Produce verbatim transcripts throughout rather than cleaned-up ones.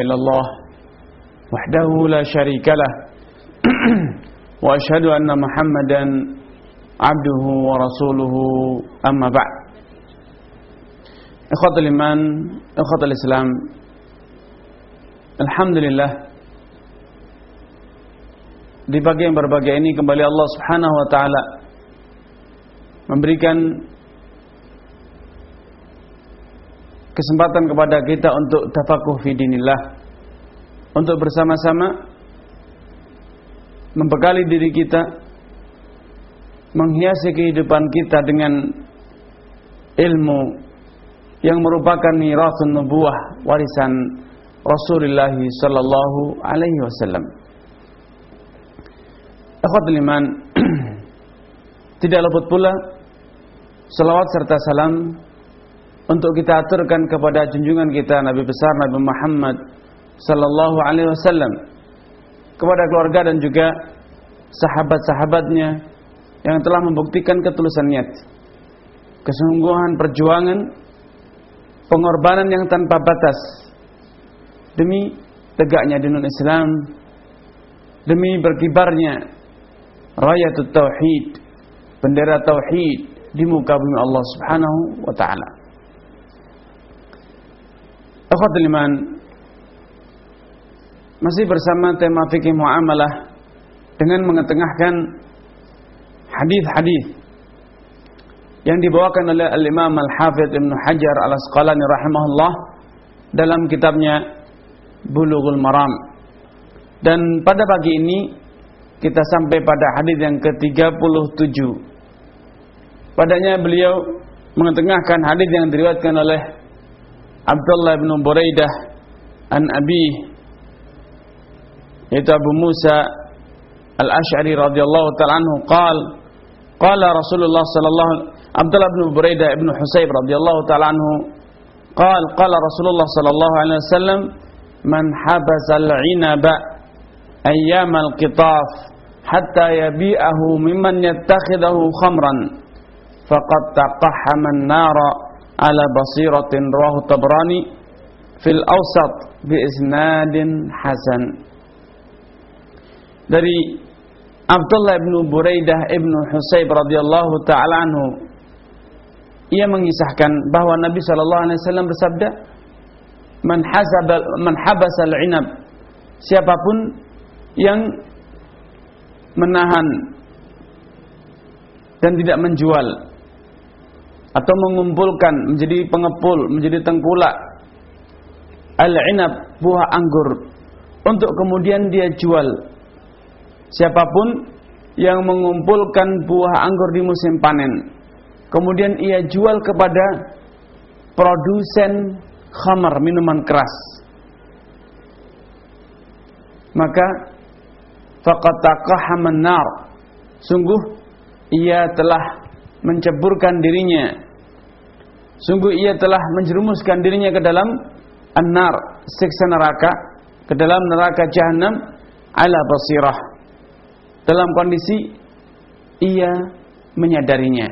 illallah wahdahu la syarikalah wa asyhadu anna Muhammadan abduhu wa rasuluhu amma ba'd. Ikhwatul iman, ikhwatul Islam, alhamdulillah di pagi yang berbahagia ini kembali Allah Subhanahu wa taala memberikan kesempatan kepada kita untuk tafakuh fi dinillah, untuk bersama-sama membekali diri kita, menghiasi kehidupan kita dengan ilmu yang merupakan mirathun nubuwah, warisan Rasulullah sallallahu alaihi wasallam. Akhwatul iman, tidak luput pula selawat serta salam untuk kita aturkan kepada junjungan kita Nabi besar Nabi Muhammad sallallahu alaihi wasallam, kepada keluarga dan juga sahabat-sahabatnya yang telah membuktikan ketulusan niat, kesungguhan perjuangan, pengorbanan yang tanpa batas demi tegaknya dinul Islam, demi berkibarnya rayatut tauhid, bendera tauhid di muka bumi Allah Subhanahu wa taala. Akhwatul iman, masih bersama tema fikih muamalah dengan mengetengahkan hadis-hadis yang dibawakan oleh Al-Imam Al-Hafidz Ibnu Hajar Al-Asqalani rahimahullah dalam kitabnya Bulughul Maram. Dan pada pagi ini kita sampai pada hadis yang ke tiga puluh tujuh. Padanya beliau mengetengahkan hadis yang diriwayatkan oleh Abdullah bin Buraidah an Abi, yaitu Abu Musa Al-Asy'ari radhiyallahu ta'ala anhu, qala qala Rasulullah sallallahu Abdullah bin Buraidah ibn Husayb radhiyallahu ta'ala anhu qala qala Rasulullah sallallahu alaihi wasallam, man habasal 'inaba ayyamal qitaf hatta yabi'ahu mimman yattakhidahu khamran faqad taqahhama an-nara ala basiratin, rawahu Tabrani fil Awsat bi isnadin hasan. Dari Abdullah bin Buraidah ibn Husayb radhiyallahu ta'ala anhu, ia mengisahkan bahwa Nabi sallallahu alaihi wasallam bersabda, man hasabal man habasal inab, siapapun yang menahan dan tidak menjual atau mengumpulkan menjadi pengepul, menjadi tengkulak al-inab, buah anggur, untuk kemudian dia jual. Siapapun yang mengumpulkan buah anggur di musim panen, kemudian ia jual kepada produsen khamar, minuman keras, maka faqad taqahhama an-nar, sungguh ia telah menceburkan dirinya, sungguh ia telah menjerumuskan dirinya ke dalam an-nar, siksa neraka, ke dalam neraka jahanam, ala basirah, dalam kondisi ia menyadarinya.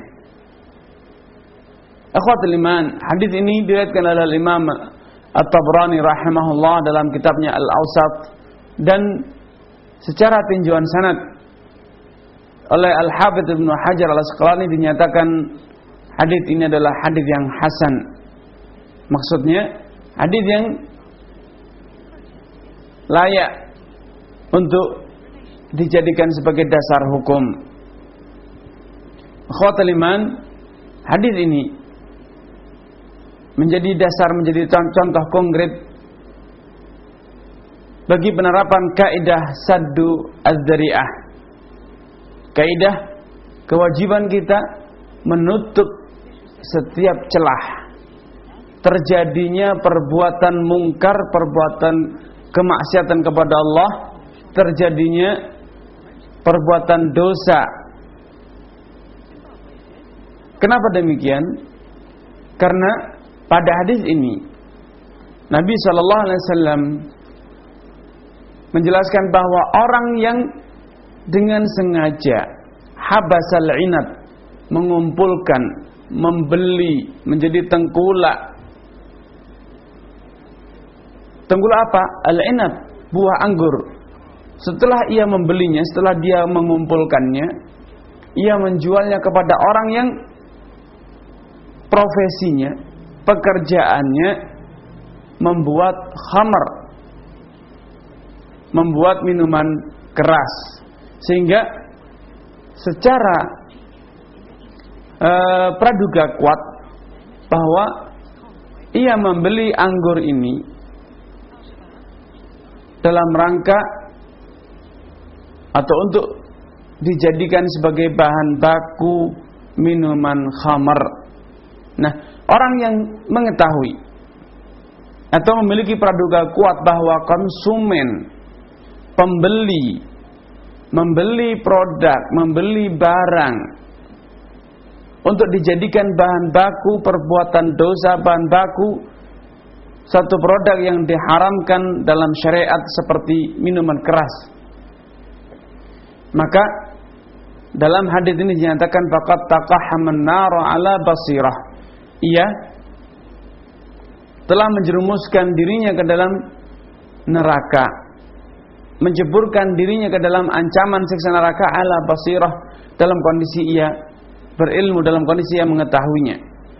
Akhwatul iman, hadis ini diriwayatkan oleh Imam At-Tabrani rahimahullah dalam kitabnya Al-Awsat, dan secara tinjauan sanad oleh Al-Hafidz Ibnu Hajar Al-Asqalani dinyatakan hadis ini adalah hadis yang hasan. Maksudnya hadis yang layak untuk dijadikan sebagai dasar hukum. Akhwatul iman, hadis ini menjadi dasar, menjadi contoh konkret bagi penerapan kaidah saddu az-zari'ah, kaidah kewajiban kita menutup setiap celah terjadinya perbuatan mungkar, perbuatan kemaksiatan kepada Allah, terjadinya perbuatan dosa. Kenapa demikian? Karena pada hadis ini Nabi shallallahu alaihi wasallam menjelaskan bahwa orang yang dengan sengaja habasal inad, mengumpulkan, membeli, menjadi tengkulak Tenggul apa? Al-inab, buah anggur. Setelah ia membelinya, setelah dia mengumpulkannya, ia menjualnya kepada orang yang profesinya, pekerjaannya membuat khamr, membuat minuman keras. Sehingga secara uh, praduga kuat bahwa ia membeli anggur ini dalam rangka atau untuk dijadikan sebagai bahan baku minuman khamr. Nah, orang yang mengetahui atau memiliki praduga kuat bahwa konsumen, pembeli, membeli produk, membeli barang untuk dijadikan bahan baku perbuatan dosa, bahan baku satu produk yang diharamkan dalam syariat seperti minuman keras, maka dalam hadis ini dinyatakan faqad taqahhaman nar ala basirah, ia telah menjerumuskan dirinya ke dalam neraka, menjeburkan dirinya ke dalam ancaman siksa neraka ala basirah, dalam kondisi ia berilmu, dalam kondisi ia mengetahuinya.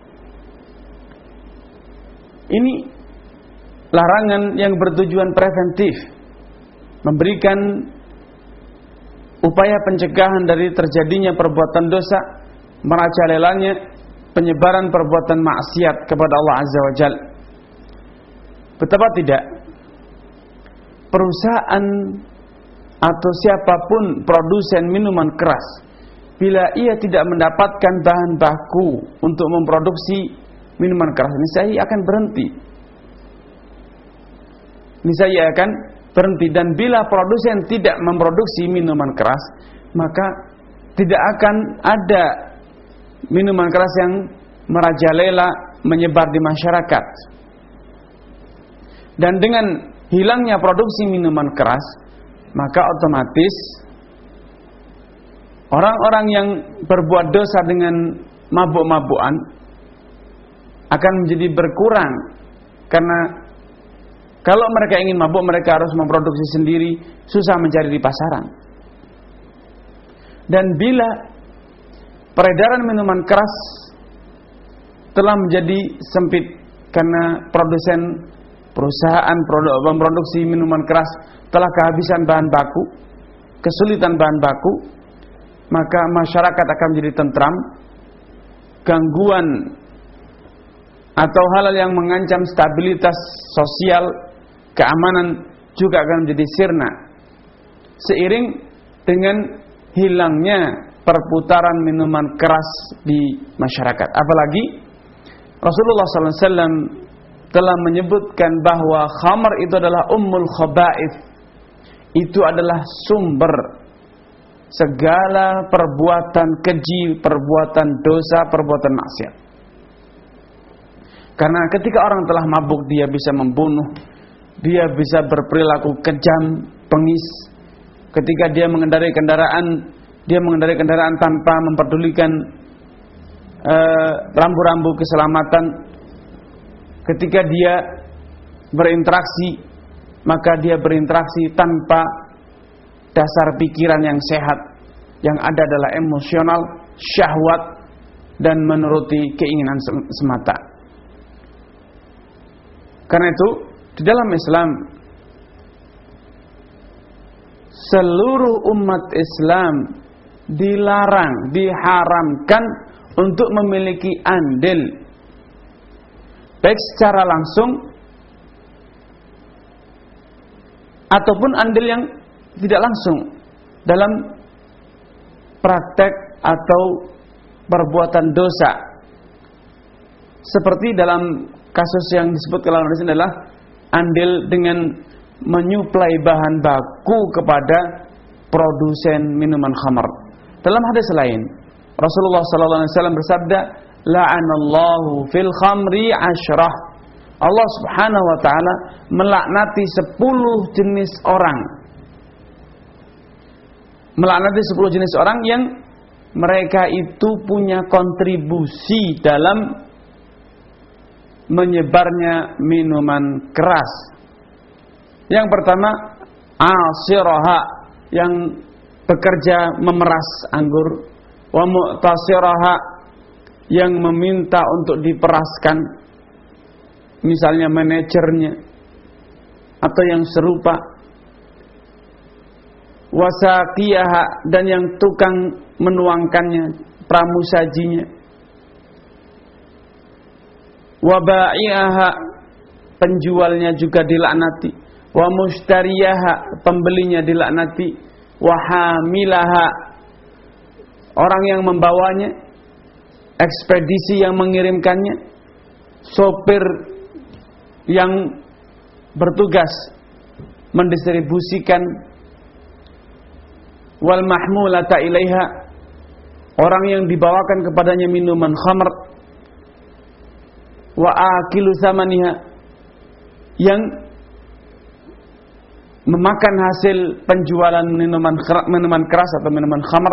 Ini larangan yang bertujuan preventif, memberikan upaya pencegahan dari terjadinya perbuatan dosa, merajalelanya penyebaran perbuatan maksiat kepada Allah Azza wa Jalla. Betapa tidak, perusahaan atau siapapun produsen minuman keras, bila ia tidak mendapatkan bahan baku untuk memproduksi minuman keras, niscaya ia akan berhenti. Niscaya ia akan berhenti. Dan bila produsen tidak memproduksi minuman keras, maka tidak akan ada minuman keras yang merajalela menyebar di masyarakat. Dan dengan hilangnya produksi minuman keras, maka otomatis orang-orang yang berbuat dosa dengan mabuk-mabukan akan menjadi berkurang. Karena kalau mereka ingin mabuk, mereka harus memproduksi sendiri, susah mencari di pasaran. Dan bila peredaran minuman keras telah menjadi sempit karena produsen perusahaan produk memproduksi minuman keras telah kehabisan bahan baku, kesulitan bahan baku, maka masyarakat akan menjadi tentram. Gangguan atau hal-hal yang mengancam stabilitas sosial, keamanan juga akan menjadi sirna seiring dengan hilangnya perputaran minuman keras di masyarakat. Apalagi Rasulullah sallallahu alaihi wasallam telah menyebutkan bahwa khamr itu adalah ummul khaba'ith, itu adalah sumber segala perbuatan keji, perbuatan dosa, perbuatan maksiat. Karena ketika orang telah mabuk, dia bisa membunuh, dia bisa berperilaku kejam, bengis. Ketika dia mengendarai kendaraan, dia mengendarai kendaraan tanpa memperdulikan uh, rambu-rambu keselamatan. Ketika dia berinteraksi, maka dia berinteraksi tanpa dasar pikiran yang sehat. Yang ada adalah emosional, syahwat, dan menuruti keinginan semata. Karena itu, di dalam Islam, seluruh umat Islam dilarang, diharamkan untuk memiliki andil, baik secara langsung ataupun andil yang tidak langsung dalam praktek atau perbuatan dosa. Seperti dalam kasus yang disebut dalam hadis ini adalah andil dengan menyuplai bahan baku kepada produsen minuman khamr. Dalam hadis lain, Rasulullah sallallahu alaihi wasallam bersabda, la'anallahu fil khamri asyrah. Allah Subhanahu wa taala melaknati sepuluh jenis orang. Melaknati sepuluh jenis orang yang mereka itu punya kontribusi dalam menyebarnya minuman keras. Yang pertama, asiraha, yang bekerja memeras anggur, wa mu'tasiraha, yang meminta untuk diperaskan, misalnya manajernya atau yang serupa, wasaqiyaha, dan yang tukang menuangkannya, pramusajinya, waba'iaha, penjualnya juga dilaknati, wa mushtariyaha, pembelinya dilaknati, wa hamilaha, orang yang membawanya, ekspedisi yang mengirimkannya, sopir yang bertugas mendistribusikan, wal mahmulata ilaiha, orang yang dibawakan kepadanya minuman khamr, wa akilu samaniha, yang memakan hasil penjualan minuman minuman keras atau minuman khamr.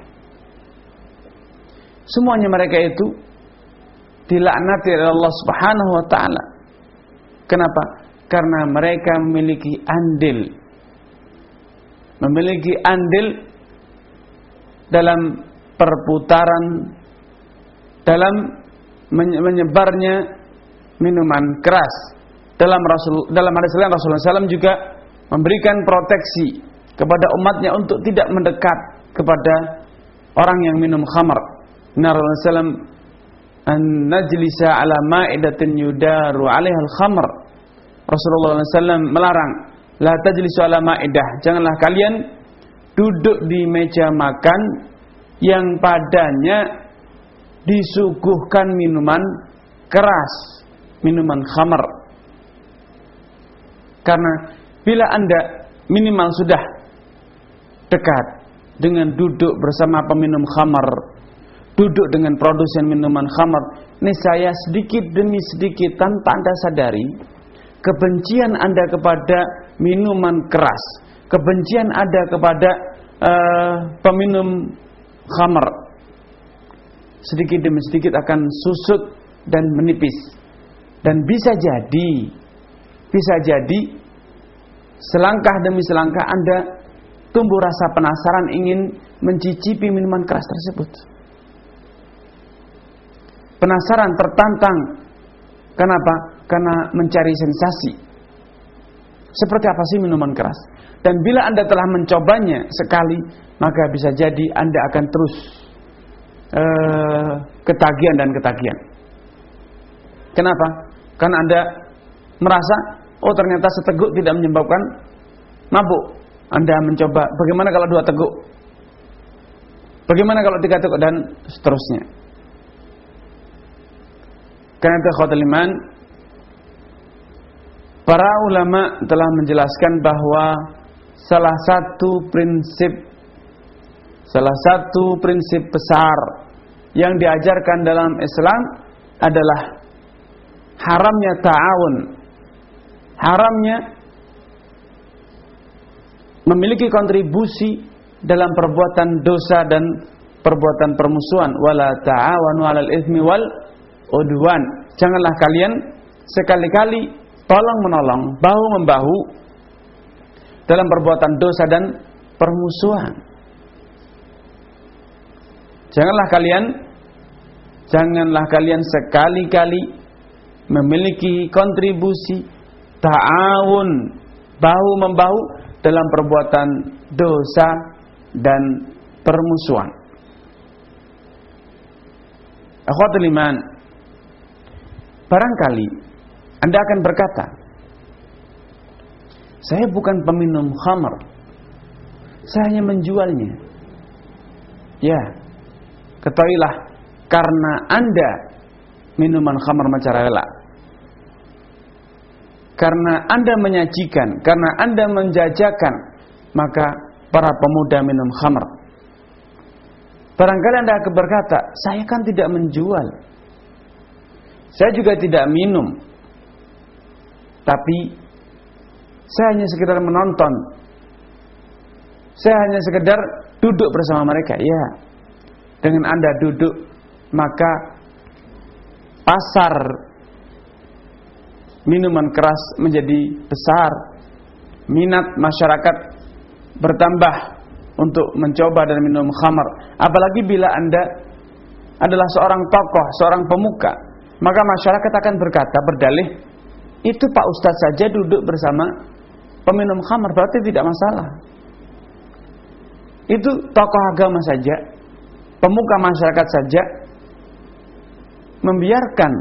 Semuanya mereka itu dilaknati oleh Allah Subhanahu wa taala. Kenapa? Karena mereka memiliki andil. Memiliki andil dalam perputaran, dalam menyebarnya minuman keras. Dalam Rasul dalam hadis lain Rasulullah shallallahu alaihi wasallam juga memberikan proteksi kepada umatnya untuk tidak mendekat kepada orang yang minum khamar. Nabi sallallahu alaihi wasallam an najlisa ala ma'idatin yudaru 'alaiha al-khamr. Rasulullah sallallahu alaihi wasallam melarang, la tajlisu ala ma'idah, janganlah kalian duduk di meja makan yang padanya disuguhkan minuman keras, minuman khamr. Karena bila Anda minimal sudah dekat dengan duduk bersama peminum khamr, duduk dengan produsen minuman khamr, niscaya sedikit demi sedikit tanpa Anda sadari, kebencian Anda kepada minuman keras, kebencian Anda kepada uh, peminum khamr, sedikit demi sedikit akan susut dan menipis. Dan bisa jadi, bisa jadi selangkah demi selangkah Anda tumbuh rasa penasaran ingin mencicipi minuman keras tersebut. Penasaran, tertantang. Kenapa? Karena mencari sensasi. Seperti apa sih minuman keras? Dan bila Anda telah mencobanya sekali, maka bisa jadi Anda akan terus uh, ketagihan dan ketagihan. Kenapa? Karena Anda merasa, oh ternyata seteguk tidak menyebabkan mabuk. Anda mencoba, bagaimana kalau dua teguk? Bagaimana kalau tiga teguk? Dan seterusnya. Karena itu ikhwatul iman, para ulama telah menjelaskan bahwa salah satu prinsip salah satu prinsip besar yang diajarkan dalam Islam adalah haramnya ta'awun, haramnya memiliki kontribusi dalam perbuatan dosa dan perbuatan permusuhan. Wala ta'awanu 'alal itsmi wal udwan. Janganlah kalian sekali-kali tolong menolong, bahu membahu dalam perbuatan dosa dan permusuhan. Janganlah kalian janganlah kalian sekali-kali memiliki kontribusi ta'awun, bahu membahu dalam perbuatan dosa dan permusuhan. Akhwatul iman, barangkali Anda akan berkata, saya bukan peminum khamr, saya hanya menjualnya. Ya, ketahuilah, karena Anda minuman khamr macarela, karena Anda menyajikan, karena Anda menjajakan, maka para pemuda minum khamr. Barangkali Anda akan berkata, saya kan tidak menjual, saya juga tidak minum, tapi saya hanya sekedar menonton, saya hanya sekedar duduk bersama mereka. Ya, dengan Anda duduk, maka pasar minuman keras menjadi besar, minat masyarakat bertambah untuk mencoba dan minum khamar. Apalagi bila Anda adalah seorang tokoh, seorang pemuka, maka masyarakat akan berkata, berdalih, itu Pak Ustadz saja duduk bersama peminum khamar, berarti tidak masalah. Itu tokoh agama saja, pemuka masyarakat saja membiarkan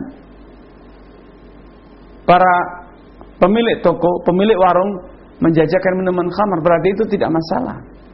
para pemilik toko, pemilik warung menjajakan minuman khamar, berarti itu tidak masalah.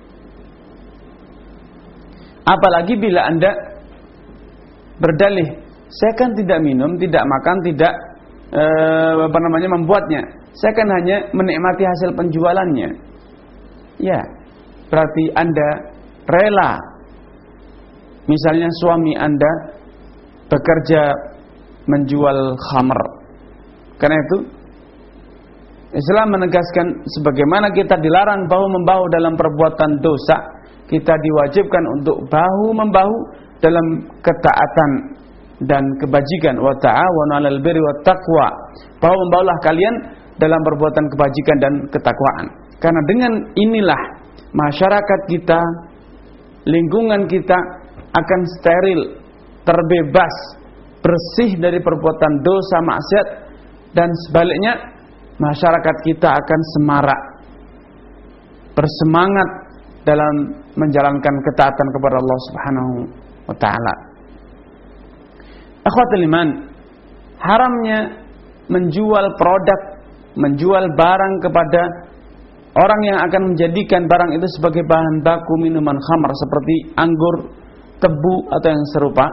Apalagi bila Anda berdalih, saya kan tidak minum, tidak makan, tidak eh, apa namanya membuatnya, saya kan hanya menikmati hasil penjualannya. Ya, berarti Anda rela, misalnya suami Anda bekerja menjual khamar. Karena itu Islam menegaskan, sebagaimana kita dilarang bahu-membahu dalam perbuatan dosa, kita diwajibkan untuk bahu-membahu dalam ketaatan dan kebajikan. Wa ta'awanu 'alal birri wat taqwa. Bahu-membahulah kalian dalam perbuatan kebajikan dan ketakwaan. Karena dengan inilah masyarakat kita, lingkungan kita akan steril, terbebas, bersih dari perbuatan dosa, maksiat, dan sebaliknya masyarakat kita akan semarak, bersemangat dalam menjalankan ketaatan kepada Allah Subhanahu wa taala. Akhwatul iman, haramnya menjual produk, menjual barang kepada orang yang akan menjadikan barang itu sebagai bahan baku minuman khamar seperti anggur, tebu atau yang serupa.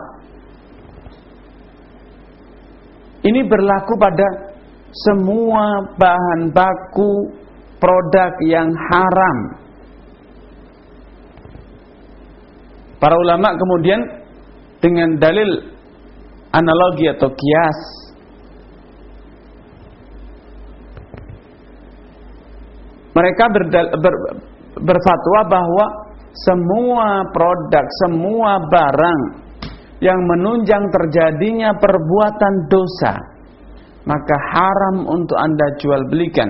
Ini berlaku pada semua bahan baku produk yang haram. Para ulama kemudian dengan dalil analogi atau kias mereka berdal, ber, berfatwa bahwa semua produk, semua barang yang menunjang terjadinya perbuatan dosa, maka haram untuk Anda jual belikan.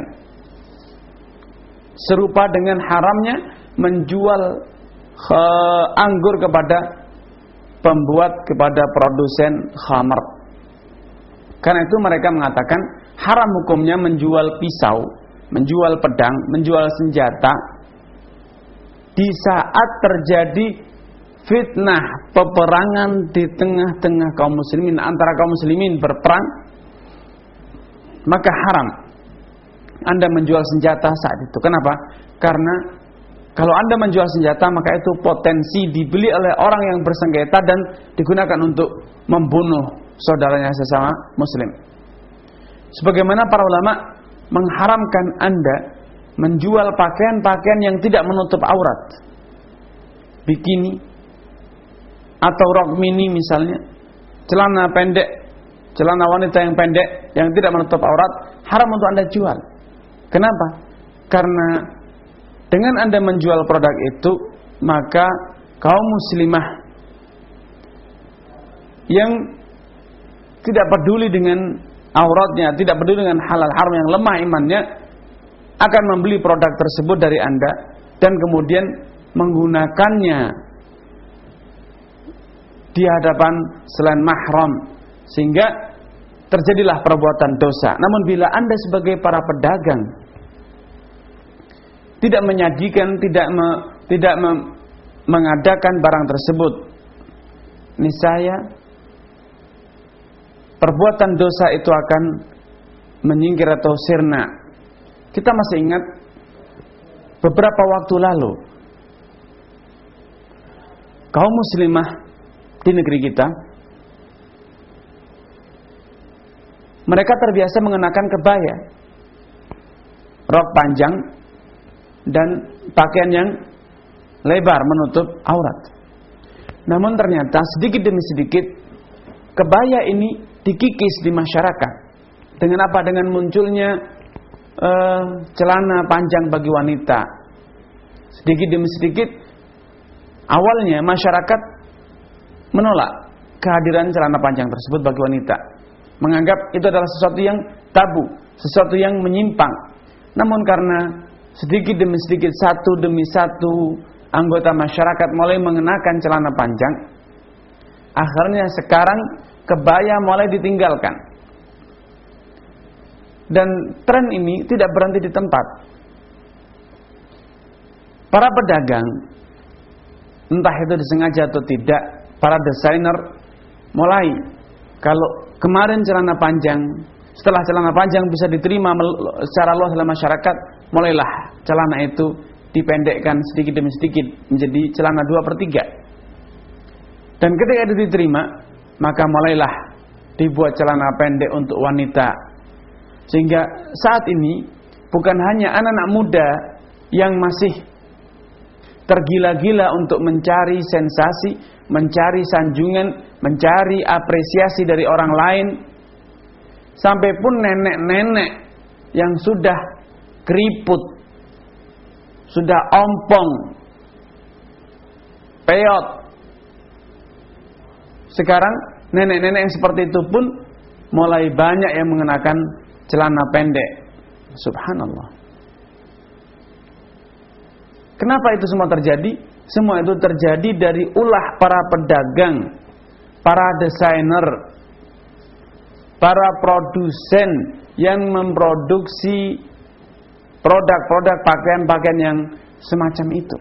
Serupa dengan haramnya menjual uh, anggur kepada pembuat, kepada produsen khamar. Karena itu mereka mengatakan haram hukumnya menjual pisau, menjual pedang, menjual senjata di saat terjadi fitnah, peperangan di tengah-tengah kaum muslimin, antara kaum muslimin berperang, maka haram Anda menjual senjata saat itu. Kenapa? Karena kalau Anda menjual senjata, maka itu potensi dibeli oleh orang yang bersengketa dan digunakan untuk membunuh saudaranya sesama muslim. Sebagaimana para ulama mengharamkan Anda menjual pakaian-pakaian yang tidak menutup aurat, bikini atau rok mini misalnya, celana pendek, celana wanita yang pendek yang tidak menutup aurat, haram untuk Anda jual. Kenapa? Karena dengan Anda menjual produk itu, maka kaum muslimah yang tidak peduli dengan auratnya, tidak peduli dengan halal haram, yang lemah imannya, akan membeli produk tersebut dari Anda dan kemudian menggunakannya di hadapan selain mahram, sehingga terjadilah perbuatan dosa. Namun bila Anda sebagai para pedagang tidak menyajikan, tidak me, tidak me, mengadakan barang tersebut, niscaya perbuatan dosa itu akan menyingkir atau sirna. Kita masih ingat beberapa waktu lalu kaum muslimah di negeri kita, mereka terbiasa mengenakan kebaya, rok panjang dan pakaian yang lebar menutup aurat. Namun ternyata sedikit demi sedikit kebaya ini dikikis di masyarakat. Dengan apa? Dengan munculnya uh, celana panjang bagi wanita. Sedikit demi sedikit, awalnya masyarakat menolak kehadiran celana panjang tersebut bagi wanita, menganggap itu adalah sesuatu yang tabu, sesuatu yang menyimpang. Namun karena sedikit demi sedikit, satu demi satu anggota masyarakat mulai mengenakan celana panjang. Akhirnya sekarang kebaya mulai ditinggalkan. Dan tren ini tidak berhenti di tempat. Para pedagang, entah itu disengaja atau tidak, para desainer mulai, kalau kemarin celana panjang, setelah celana panjang bisa diterima secara luas oleh masyarakat, mulailah celana itu dipendekkan sedikit demi sedikit menjadi celana dua per tiga. Dan ketika itu diterima, maka mulailah dibuat celana pendek untuk wanita. Sehingga saat ini bukan hanya anak-anak muda yang masih tergila-gila untuk mencari sensasi, mencari sanjungan, mencari apresiasi dari orang lain, sampai pun nenek-nenek yang sudah keriput, sudah ompong, peot. Sekarang nenek-nenek yang seperti itu pun mulai banyak yang mengenakan celana pendek. Subhanallah. Kenapa itu semua terjadi? Semua itu terjadi dari ulah para pedagang, para desainer, para produsen yang memproduksi produk-produk pakaian-pakaian yang semacam itu.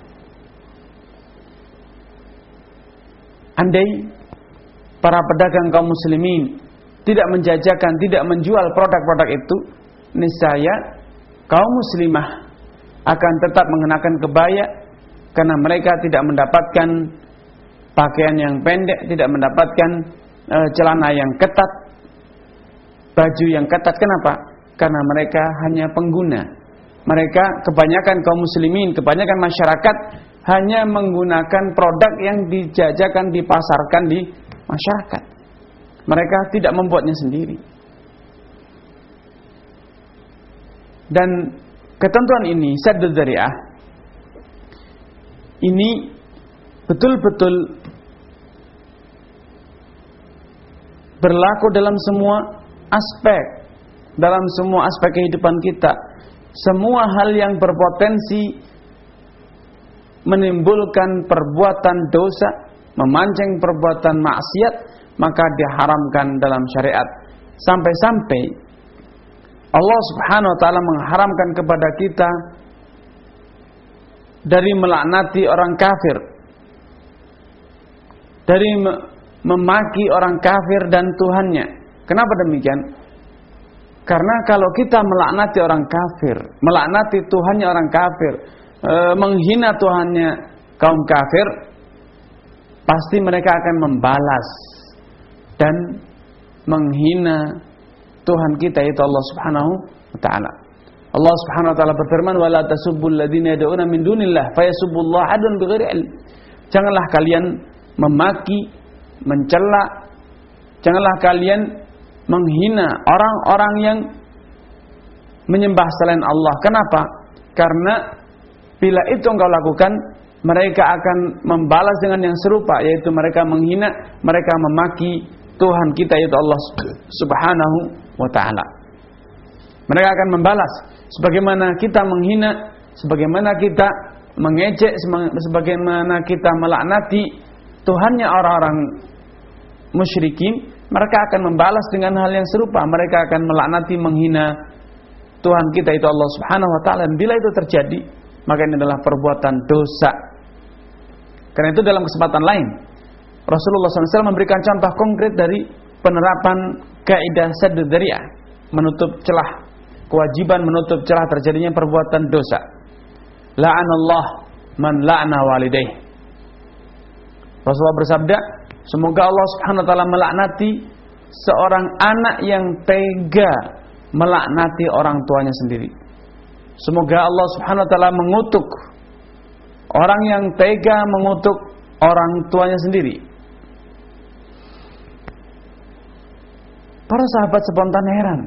Andai para pedagang kaum muslimin tidak menjajakan, tidak menjual produk-produk itu, niscaya kaum muslimah akan tetap mengenakan kebaya, karena mereka tidak mendapatkan pakaian yang pendek, tidak mendapatkan e, celana yang ketat, baju yang ketat. Kenapa? Karena mereka hanya pengguna. Mereka kebanyakan kaum muslimin, kebanyakan masyarakat hanya menggunakan produk yang dijajakan, dipasarkan di masyarakat. Mereka tidak membuatnya sendiri. Dan ketentuan ini, saddud dzari'ah, ini betul-betul berlaku dalam semua aspek, dalam semua aspek kehidupan kita. Semua hal yang berpotensi menimbulkan perbuatan dosa, memancing perbuatan maksiat, maka diharamkan dalam syariat. Sampai-sampai Allah Subhanahu wa taala mengharamkan kepada kita dari melaknati orang kafir, dari memaki orang kafir dan Tuhannya. Kenapa demikian? Karena kalau kita melaknati orang kafir, melaknati Tuhannya orang kafir, e, menghina Tuhannya kaum kafir, pasti mereka akan membalas dan menghina Tuhan kita, yaitu Allah Subhanahu wa taala. Allah Subhanahu wa taala berfirman, "Wala tasubbul ladzina yad'una min dunillah fayasubbullaha adwan bighairi ilm." Janganlah kalian memaki, mencela, janganlah kalian menghina orang-orang yang menyembah selain Allah. Kenapa? Karena bila itu engkau lakukan, mereka akan membalas dengan yang serupa, yaitu mereka menghina, mereka memaki Tuhan kita, yaitu Allah Subhanahu wa ta'ala. Mereka akan membalas sebagaimana kita menghina, sebagaimana kita mengejek, sebagaimana kita melaknati Tuhannya orang-orang musyrikin. Mereka akan membalas dengan hal yang serupa. Mereka akan melaknati, menghina Tuhan kita, itu Allah Subhanahu wa ta'ala. Dan bila itu terjadi, maka ini adalah perbuatan dosa. Karena itu dalam kesempatan lain, Rasulullah shallallahu alaihi wasallam memberikan contoh konkret dari penerapan kaidah saddud dzari'ah, menutup celah, kewajiban menutup celah terjadinya perbuatan dosa. La'anallah man la'na walidayh. Rasulullah bersabda, semoga Allah Subhanahu wa taala melaknati seorang anak yang tega melaknati orang tuanya sendiri. Semoga Allah Subhanahu wa taala mengutuk orang yang tega mengutuk orang tuanya sendiri. Para sahabat spontan heran.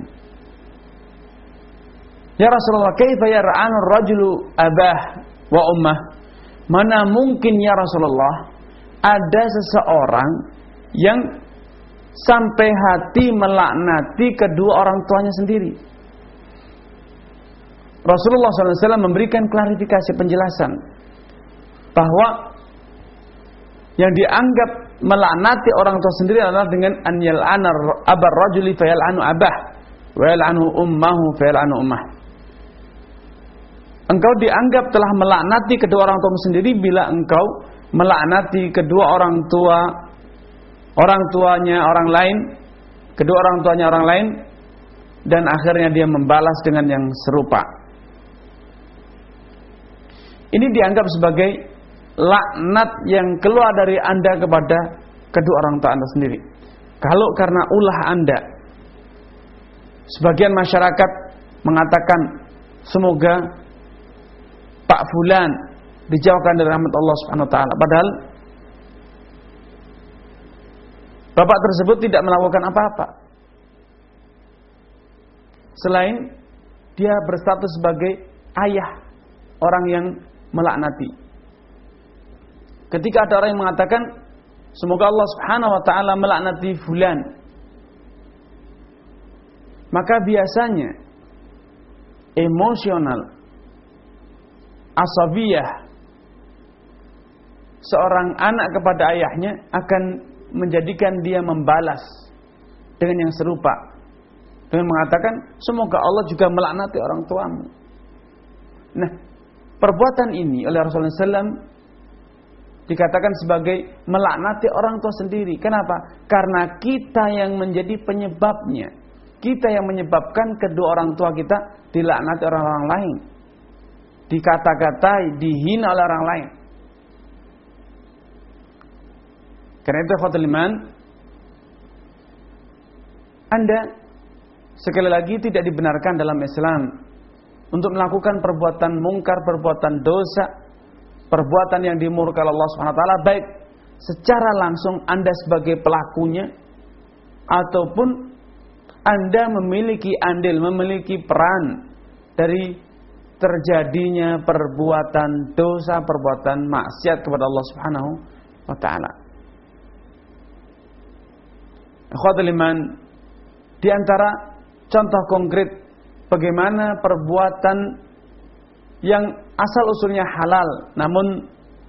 Ya Rasulullah, kaifa yar'anu ar-rajulu abah wa ummah? Mana mungkin ya Rasulullah ada seseorang yang sampai hati melaknati kedua orang tuanya sendiri. Rasulullah shallallahu alaihi wasallam memberikan klarifikasi penjelasan bahwa yang dianggap melaknati orang tua sendiri adalah dengan an yal'ana abar rajuli fayal'anu abah wa yal'anu ummahu fayal'anu ummah. Engkau dianggap telah melaknati kedua orang tuamu sendiri bila engkau melaknati kedua orang tua orang tuanya orang lain, kedua orang tuanya orang lain, dan akhirnya dia membalas dengan yang serupa. Ini dianggap sebagai laknat yang keluar dari Anda kepada kedua orang tua Anda sendiri. Kalau karena ulah Anda, sebagian masyarakat mengatakan semoga Pak Fulan dijauhkan dari rahmat Allah Subhanahu wa taala, padahal bapak tersebut tidak melakukan apa-apa selain dia berstatus sebagai ayah orang yang melaknati. Ketika ada orang yang mengatakan semoga Allah Subhanahu wa taala melaknati fulan, maka biasanya emosional, asabiyah seorang anak kepada ayahnya akan menjadikan dia membalas dengan yang serupa, dengan mengatakan semoga Allah juga melaknati orang tuamu. Nah, perbuatan ini oleh Rasulullah shallallahu alaihi wasallam dikatakan sebagai melaknati orang tua sendiri. Kenapa? Karena kita yang menjadi penyebabnya. Kita yang menyebabkan kedua orang tua kita dilaknati orang-orang lain, dikata-katai, dihina oleh orang lain. Karena itu ikhwatul iman, Anda sekali lagi tidak dibenarkan dalam Islam untuk melakukan perbuatan mungkar, perbuatan dosa, perbuatan yang dimurkai Allah Subhanahu wa taala, baik secara langsung Anda sebagai pelakunya ataupun Anda memiliki andil, memiliki peran dari terjadinya perbuatan dosa, perbuatan maksiat kepada Allah Subhanahu wa taala. Ikhwatul iman, di antara contoh konkret bagaimana perbuatan yang asal usulnya halal namun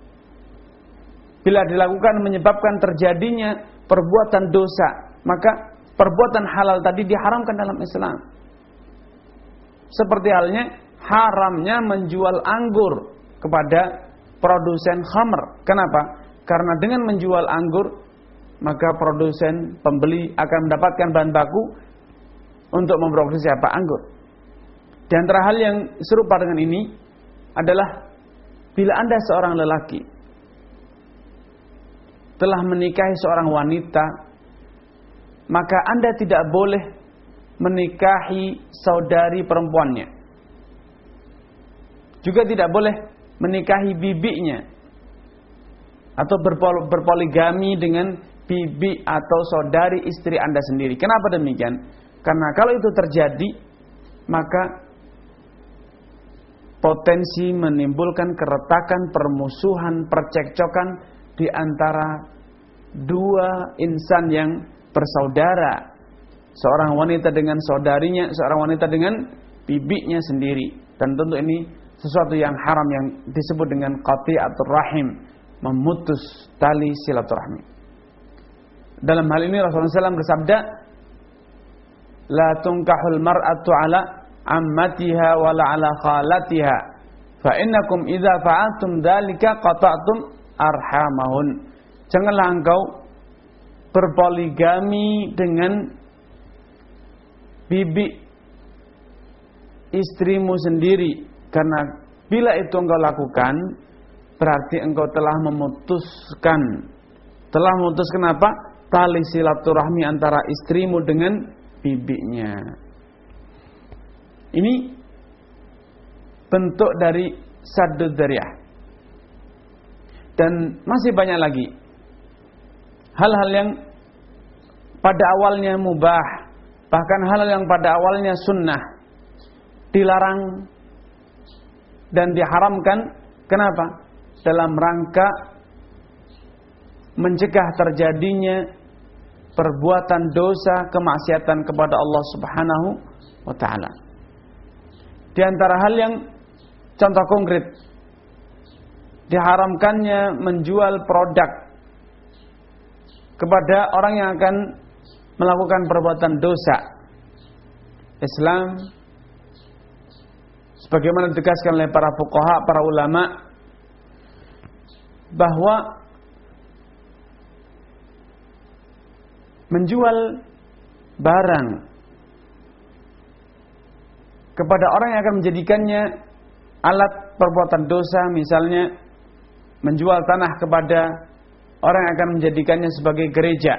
bila dilakukan menyebabkan terjadinya perbuatan dosa, maka perbuatan halal tadi diharamkan dalam Islam. Seperti halnya haramnya menjual anggur kepada produsen khamr. Kenapa? Karena dengan menjual anggur maka produsen, pembeli akan mendapatkan bahan baku untuk memproduksi apa? Anggur. Di antara hal yang serupa dengan ini adalah bila Anda seorang lelaki telah menikahi seorang wanita, maka Anda tidak boleh menikahi saudari perempuannya. Juga tidak boleh menikahi bibinya atau berpol- berpoligami dengan bibi atau saudari istri Anda sendiri. Kenapa demikian? Karena kalau itu terjadi, maka potensi menimbulkan keretakan, permusuhan, percekcokan di antara dua insan yang bersaudara. Seorang wanita dengan saudarinya, seorang wanita dengan bibinya sendiri. Dan tentu ini sesuatu yang haram yang disebut dengan qati'atur rahim, memutus tali silaturahmi. Dalam hal ini Rasulullah shallallahu alaihi wasallam bersabda, la tunkahul mar'atu ala ammatiha wala ala khalatiha fa innakum idza fa'altum dzalika qata'tum arhamahun. Janganlah engkau berpoligami dengan bibi istrimu sendiri, karena bila itu engkau lakukan berarti engkau telah memutuskan telah memutuskan apa? Tali silaturahmi antara istrimu dengan bibinya. Ini bentuk dari saddud dzari'ah. Dan masih banyak lagi hal-hal yang pada awalnya mubah, bahkan hal-hal yang pada awalnya sunnah, dilarang dan diharamkan. Kenapa? Dalam rangka mencegah terjadinya perbuatan dosa, kemaksiatan kepada Allah Subhanahu wa taala. Di antara hal yang contoh konkret, diharamkannya menjual produk kepada orang yang akan melakukan perbuatan dosa. Islam sebagaimana ditegaskan oleh para fuqaha, para ulama, bahwa menjual barang kepada orang yang akan menjadikannya alat perbuatan dosa, misalnya menjual tanah kepada orang yang akan menjadikannya sebagai gereja,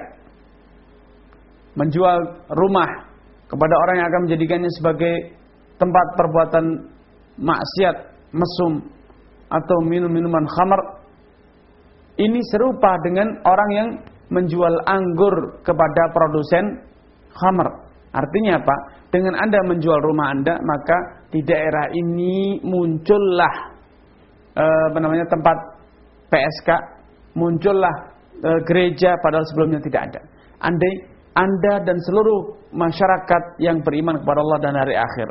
menjual rumah kepada orang yang akan menjadikannya sebagai tempat perbuatan maksiat, mesum, atau minum-minuman khamar. Ini serupa dengan orang yang menjual anggur kepada produsen khamar. Artinya apa? Dengan Anda menjual rumah Anda, maka di daerah ini muncullah eh, apa namanya tempat P S K, muncullah eh, gereja padahal sebelumnya tidak ada. Andai Anda dan seluruh masyarakat yang beriman kepada Allah dan hari akhir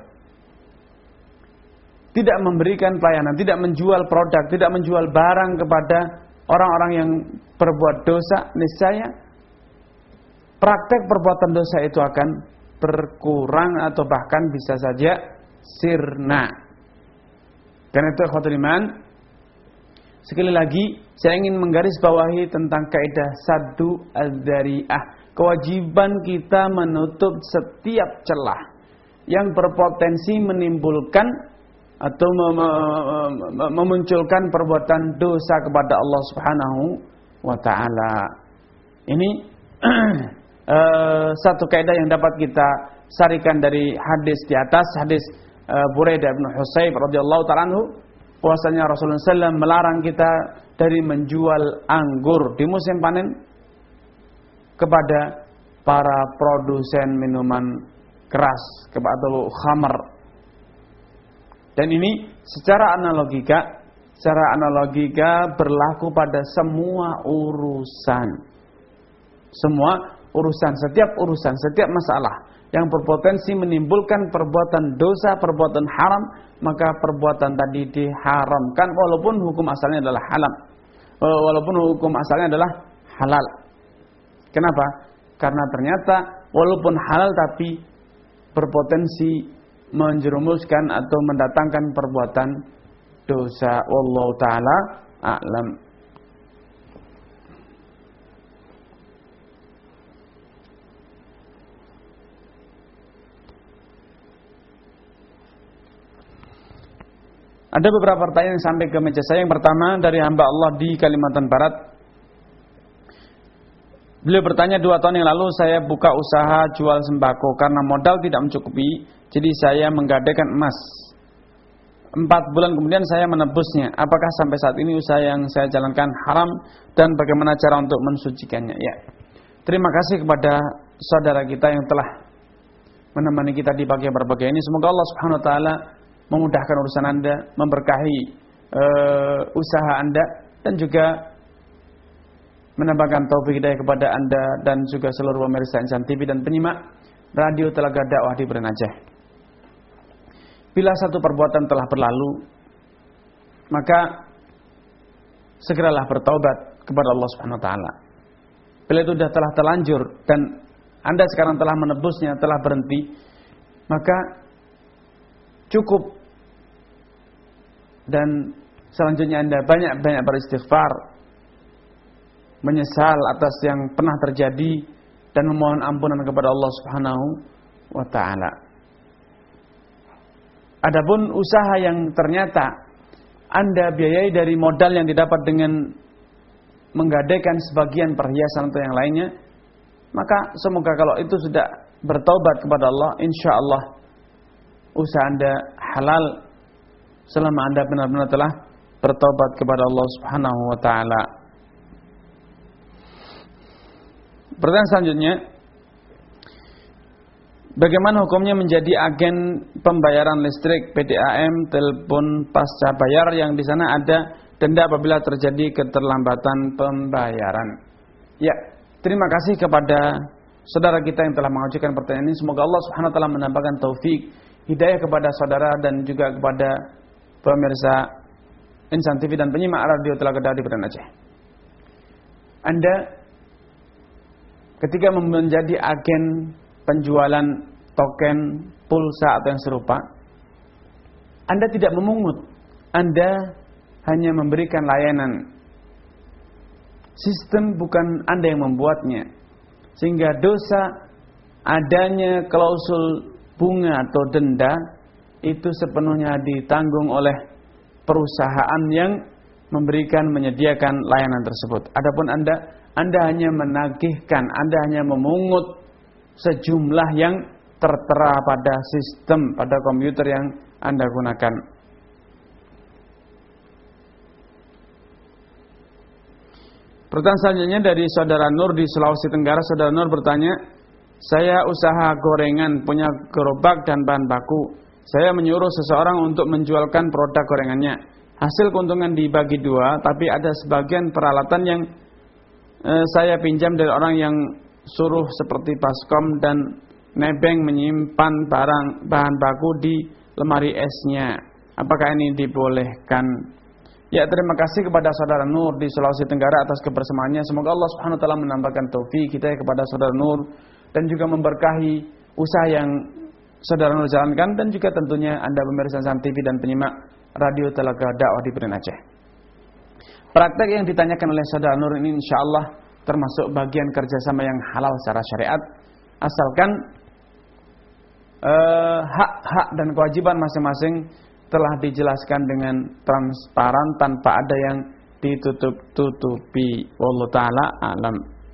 tidak memberikan pelayanan, tidak menjual produk, tidak menjual barang kepada orang-orang yang berbuat dosa, niscaya praktek perbuatan dosa itu akan berkurang atau bahkan bisa saja sirna. Karena itu ikhwatul iman, sekali lagi saya ingin menggarisbawahi tentang kaidah saddu adzari'ah. Kewajiban kita menutup setiap celah yang berpotensi menimbulkan atau memunculkan perbuatan dosa kepada Allah Subhanahu wa taala. Ini uh, satu kaidah yang dapat kita sarikan dari hadis di atas, hadis uh, Buraidah bin Husayb radhiyallahu ta'ala anhu, bahwasanya Rasulullah sallallahu alaihi wasallam melarang kita dari menjual anggur di musim panen kepada para produsen minuman keras atau khamar. Dan ini secara analogika, secara analogika berlaku pada semua urusan. Semua urusan, setiap urusan, setiap masalah yang berpotensi menimbulkan perbuatan dosa, perbuatan haram, maka perbuatan tadi diharamkan walaupun hukum asalnya adalah halal. Walaupun hukum asalnya adalah halal. Kenapa? Karena ternyata walaupun halal tapi berpotensi menjerumuskan atau mendatangkan perbuatan dosa. Wallahu ta'ala a'lam. Ada beberapa pertanyaan yang sampai ke meja saya. Yang pertama dari hamba Allah di Kalimantan Barat. Beliau bertanya, dua tahun yang lalu saya buka usaha jual sembako karena modal tidak mencukupi, jadi saya menggadaikan emas. Empat bulan kemudian saya menebusnya. Apakah sampai saat ini usaha yang saya jalankan haram dan bagaimana cara untuk mensucikannya? Ya, terima kasih kepada saudara kita yang telah menemani kita di pagi berbagai ini. Semoga Allah Subhanahu Wa Taala memudahkan urusan Anda, memberkahi uh, usaha Anda, dan juga menambahkan taufik hidayah kepada Anda dan juga seluruh pemirsa Insan T V dan penyimak Radio Telaga Dakwah di Beren Aceh. Bila satu perbuatan telah berlalu, maka segeralah bertaubat kepada Allah Subhanahu wa taala. Bila itu sudah telah terlanjur dan Anda sekarang telah menebusnya, telah berhenti, maka cukup dan selanjutnya Anda banyak-banyak beristighfar, menyesal atas yang pernah terjadi dan memohon ampunan kepada Allah Subhanahu wa taala. Adapun usaha yang ternyata Anda biayai dari modal yang didapat dengan menggadaikan sebagian perhiasan atau yang lainnya, maka semoga kalau itu sudah bertaubat kepada Allah, insya Allah usaha Anda halal selama Anda benar-benar telah bertaubat kepada Allah Subhanahu wa taala. Pertanyaan selanjutnya, bagaimana hukumnya menjadi agen pembayaran listrik, P D A M, telepon pasca bayar yang di sana ada denda apabila terjadi keterlambatan pembayaran? Ya, terima kasih kepada saudara kita yang telah mengajukan pertanyaan ini. Semoga Allah Subhanahu wa taala menambahkan taufik, hidayah kepada saudara dan juga kepada pemirsa Insan T V dan penyimak radio Telaga di Banda Aceh. Anda ketika menjadi agen penjualan token, pulsa atau yang serupa, Anda tidak memungut, Anda hanya memberikan layanan. Sistem bukan Anda yang membuatnya, sehingga dosa adanya klausul bunga atau denda itu sepenuhnya ditanggung oleh perusahaan yang memberikan, menyediakan layanan tersebut. Adapun Anda, Anda hanya menagihkan, Anda hanya memungut sejumlah yang tertera pada sistem, pada komputer yang Anda gunakan. Pertanyaan selanjutnya dari Saudara Nur di Sulawesi Tenggara. Saudara Nur bertanya, saya usaha gorengan, punya gerobak dan bahan baku. Saya menyuruh seseorang untuk menjualkan produk gorengannya. Hasil keuntungan dibagi dua, tapi ada sebagian peralatan yang eh, saya pinjam dari orang yang suruh seperti baskom dan nebeng menyimpan barang bahan baku di lemari esnya. Apakah ini dibolehkan? Ya, terima kasih kepada Saudara Nur di Sulawesi Tenggara atas kebersamaannya. Semoga Allah Subhanahu wa taala menambahkan taufik kita kepada Saudara Nur dan juga memberkahi usaha yang Saudara Nur jalankan, dan juga tentunya Anda pemirsa Insan T V dan penyimak radio Telaga Dakwah di Banda Aceh. Praktek yang ditanyakan oleh Saudara Nur ini insyaallah termasuk bagian kerjasama yang halal secara syariat, asalkan eh, hak-hak dan kewajiban masing-masing telah dijelaskan dengan transparan tanpa ada yang ditutup-tutupi. Wallahu taala alam.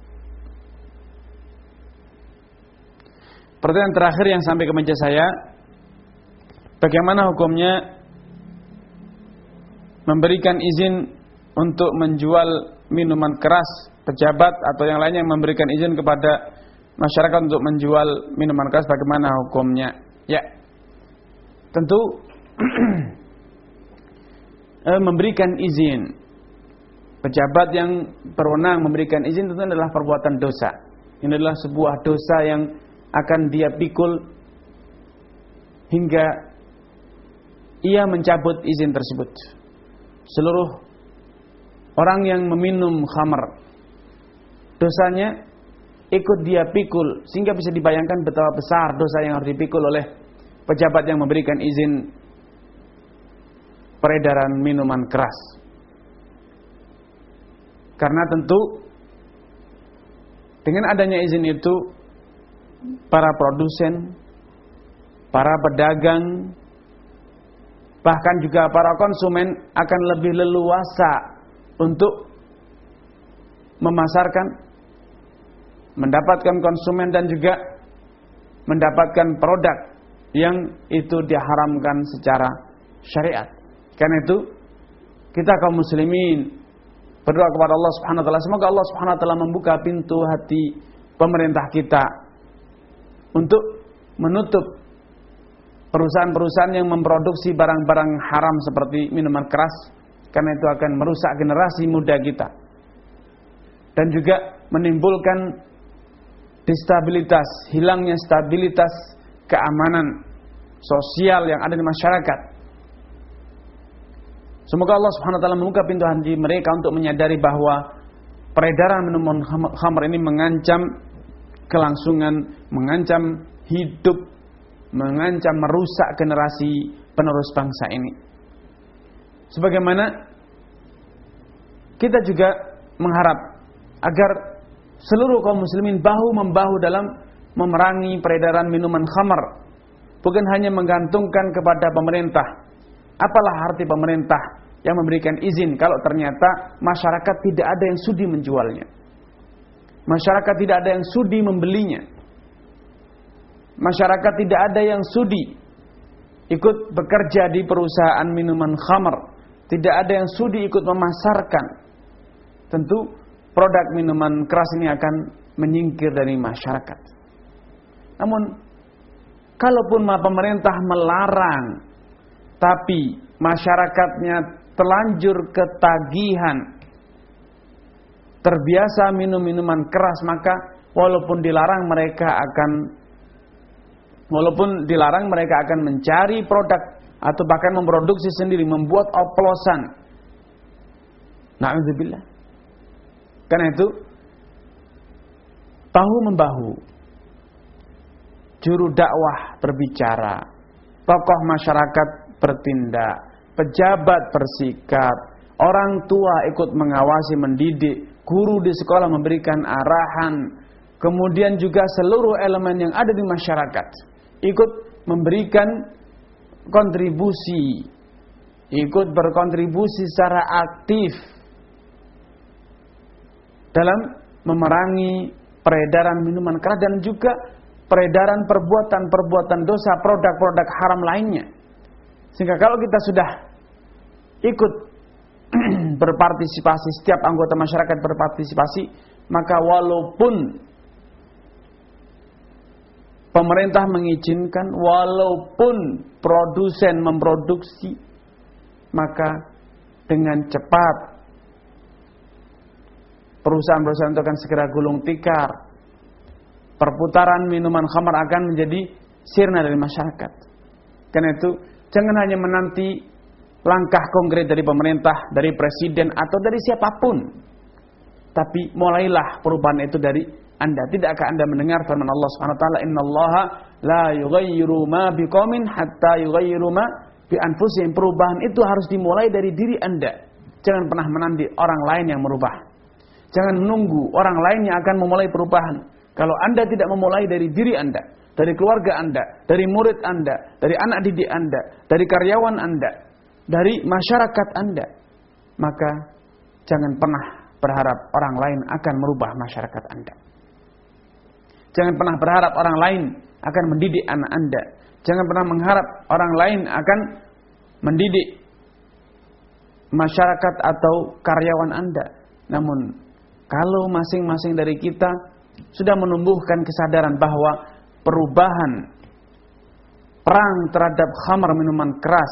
Pertanyaan terakhir yang sampai ke meja saya, bagaimana hukumnya memberikan izin untuk menjual minuman keras, pejabat atau yang lainnya yang memberikan izin kepada masyarakat untuk menjual minuman keras, bagaimana hukumnya? Ya, tentu memberikan izin, pejabat yang berwenang memberikan izin tentu adalah perbuatan dosa. Ini adalah sebuah dosa yang akan dia pikul hingga ia mencabut izin tersebut. Seluruh orang yang meminum khamr, dosanya ikut dia pikul, sehingga bisa dibayangkan betapa besar dosa yang harus dipikul oleh pejabat yang memberikan izin peredaran minuman keras. Karena tentu dengan adanya izin itu, para produsen, para pedagang, bahkan juga para konsumen akan lebih leluasa untuk memasarkan, mendapatkan konsumen dan juga mendapatkan produk yang itu diharamkan secara syariat. Karena itu kita kaum muslimin berdoa kepada Allah Subhanahu wa taala, semoga Allah Subhanahu wa taala membuka pintu hati pemerintah kita untuk menutup perusahaan-perusahaan yang memproduksi barang-barang haram seperti minuman keras, karena itu akan merusak generasi muda kita dan juga menimbulkan destabilitas, hilangnya stabilitas keamanan sosial yang ada di masyarakat. Semoga Allah Subhanahu wa taala membuka pintu hati mereka untuk menyadari bahwa peredaran minuman khamr ini mengancam kelangsungan, mengancam hidup, mengancam merusak generasi penerus bangsa ini. Sebagaimana kita juga mengharap agar seluruh kaum muslimin bahu-membahu dalam memerangi peredaran minuman khamr, bukan hanya menggantungkan kepada pemerintah. Apalah arti pemerintah yang memberikan izin kalau ternyata masyarakat tidak ada yang sudi menjualnya, masyarakat tidak ada yang sudi membelinya, masyarakat tidak ada yang sudi ikut bekerja di perusahaan minuman khamr, tidak ada yang sudi ikut memasarkan. Tentu produk minuman keras ini akan menyingkir dari masyarakat. Namun kalaupun pemerintah melarang, tapi masyarakatnya terlanjur ketagihan, terbiasa minum minuman keras, maka walaupun dilarang mereka akan Walaupun dilarang, mereka akan mencari produk atau bahkan memproduksi sendiri, membuat oplosan. Na'udzubillah. Karena itu bahu membahu, juru dakwah berbicara, tokoh masyarakat bertindak, pejabat bersikap, orang tua ikut mengawasi, mendidik, guru di sekolah memberikan arahan, kemudian juga seluruh elemen yang ada di masyarakat ikut memberikan kontribusi, ikut berkontribusi secara aktif dalam memerangi peredaran minuman keras dan juga peredaran perbuatan-perbuatan dosa, produk-produk haram lainnya. Sehingga kalau kita sudah ikut berpartisipasi, setiap anggota masyarakat berpartisipasi, maka walaupun pemerintah mengizinkan, walaupun produsen memproduksi, maka dengan cepat perusahaan-perusahaan itu akan segera gulung tikar. Perputaran minuman khamar akan menjadi sirna dari masyarakat. Karena itu jangan hanya menanti langkah konkret dari pemerintah, dari presiden atau dari siapapun, tapi mulailah perubahan itu dari Anda. Tidakkah Anda mendengar firman Allah Subhanahu wa taala, "Innallaha la yughayyiru ma biqaumin hatta yughayyiru ma bi anfusihim." Perubahan itu harus dimulai dari diri Anda. Jangan pernah menanti orang lain yang merubah. Jangan menunggu orang lain yang akan memulai perubahan. Kalau Anda tidak memulai dari diri Anda, dari keluarga Anda, dari murid Anda, dari anak didik Anda, dari karyawan Anda, dari masyarakat Anda, maka jangan pernah berharap orang lain akan merubah masyarakat Anda. Jangan pernah berharap orang lain akan mendidik anak Anda. Jangan pernah mengharap orang lain akan mendidik masyarakat atau karyawan Anda. Namun, kalau masing-masing dari kita sudah menumbuhkan kesadaran bahwa perubahan perang terhadap khamar, minuman keras,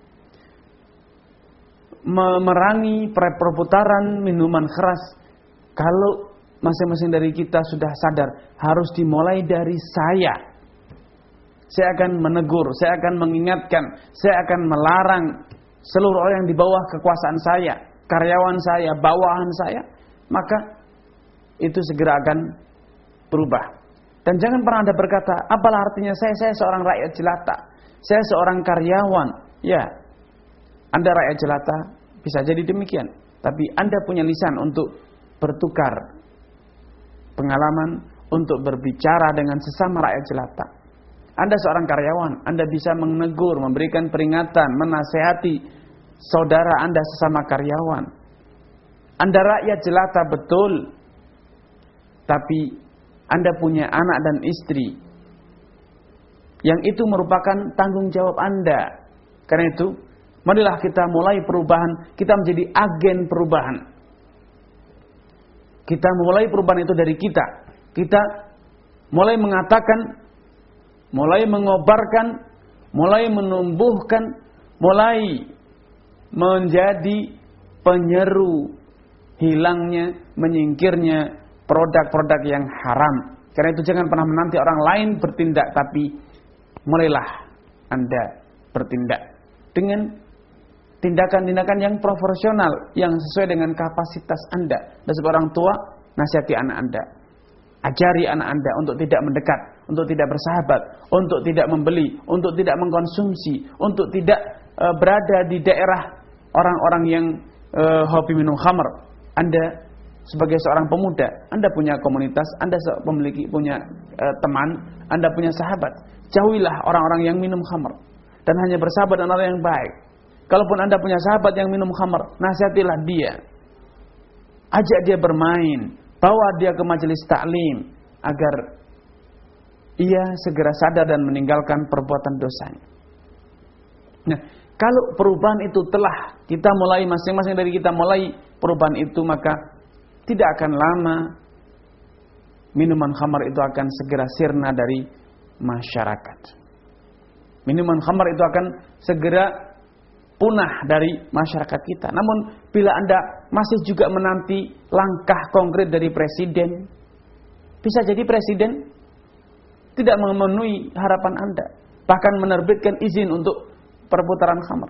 memerangi perputaran minuman keras, kalau masing-masing dari kita sudah sadar, harus dimulai dari saya. Saya akan menegur, saya akan mengingatkan, saya akan melarang seluruh orang yang di bawah kekuasaan saya, karyawan saya, bawahan saya, maka itu segera akan berubah. Dan jangan pernah Anda berkata, apalah artinya saya, saya seorang rakyat jelata, saya seorang karyawan. Ya, Anda rakyat jelata, bisa jadi demikian. Tapi Anda punya lisan untuk bertukar pengalaman, untuk berbicara dengan sesama rakyat jelata. Anda seorang karyawan, Anda bisa menegur, memberikan peringatan, menasehati saudara Anda sesama karyawan. Anda rakyat jelata betul, tapi Anda punya anak dan istri, yang itu merupakan tanggung jawab Anda. Karena itu, marilah kita mulai perubahan, kita menjadi agen perubahan. Kita mulai perubahan itu dari kita. Kita mulai mengatakan, mulai mengobarkan, mulai menumbuhkan, mulai menjadi penyeru hilangnya, menyingkirnya produk-produk yang haram. Karena itu jangan pernah menanti orang lain bertindak, tapi mulailah Anda bertindak dengan tindakan-tindakan yang proporsional, yang sesuai dengan kapasitas Anda. Dan sebagai orang tua, nasihati anak Anda, ajari anak Anda untuk tidak mendekat, untuk tidak bersahabat, untuk tidak membeli, untuk tidak mengkonsumsi, untuk tidak uh, berada di daerah orang-orang yang uh, hobi minum khamr. Anda sebagai seorang pemuda, Anda punya komunitas, Anda memiliki punya uh, teman, Anda punya sahabat. Jauhilah orang-orang yang minum khamr dan hanya bersahabat dengan orang yang baik. Kalaupun Anda punya sahabat yang minum khamr, nasihatilah dia. Ajak dia bermain, bawa dia ke majelis taklim agar ia segera sadar dan meninggalkan perbuatan dosanya. Nah, kalau perubahan itu telah kita mulai, masing-masing dari kita mulai perubahan itu, maka tidak akan lama minuman khamar itu akan segera sirna dari masyarakat. Minuman khamar itu akan segera punah dari masyarakat kita. Namun bila Anda masih juga menanti langkah konkret dari presiden, bisa jadi presiden tidak memenuhi harapan Anda, bahkan menerbitkan izin untuk perputaran khamar.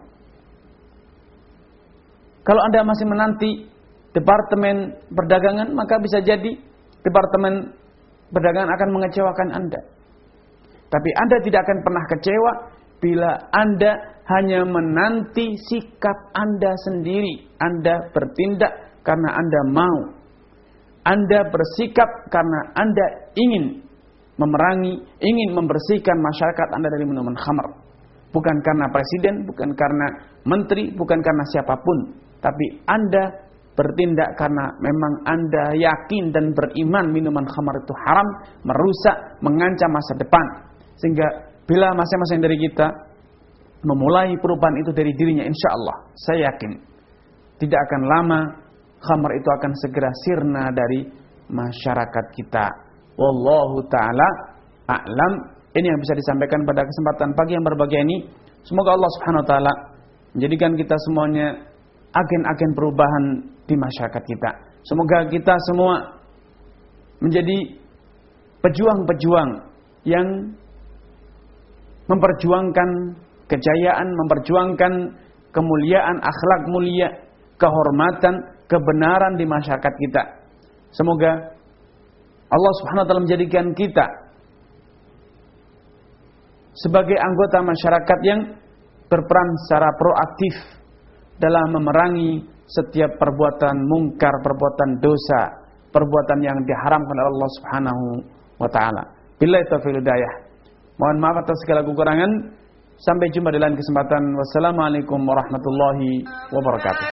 Kalau Anda masih menanti departemen perdagangan, maka bisa jadi departemen perdagangan akan mengecewakan Anda. Tapi Anda tidak akan pernah kecewa bila Anda hanya menanti sikap Anda sendiri. Anda bertindak karena Anda mau. Anda bersikap karena Anda ingin memerangi, ingin membersihkan masyarakat Anda dari minuman khamar. Bukan karena presiden, bukan karena menteri, bukan karena siapapun. Tapi Anda bertindak karena memang Anda yakin dan beriman minuman khamar itu haram, merusak, mengancam masa depan. Sehingga bila masing-masing dari kita memulai perubahan itu dari dirinya, insya Allah, saya yakin tidak akan lama khamar itu akan segera sirna dari masyarakat kita. Wallahu ta'ala a'lam. Ini yang bisa disampaikan pada kesempatan pagi yang berbahagia ini. Semoga Allah subhanahu wa ta'ala menjadikan kita semuanya agen-agen perubahan di masyarakat kita. Semoga kita semua menjadi pejuang-pejuang yang memperjuangkan kejayaan, memperjuangkan kemuliaan, akhlak mulia, kehormatan, kebenaran di masyarakat kita. Semoga Allah subhanahu wa ta'ala menjadikan kita sebagai anggota masyarakat yang berperan secara proaktif dalam memerangi setiap perbuatan mungkar, perbuatan dosa, perbuatan yang diharamkan oleh Allah subhanahu wa ta'ala. Billahi taufiq hidayah. Mohon maaf atas segala kekurangan. Sampai jumpa di lain kesempatan. Wassalamualaikum warahmatullahi wabarakatuh.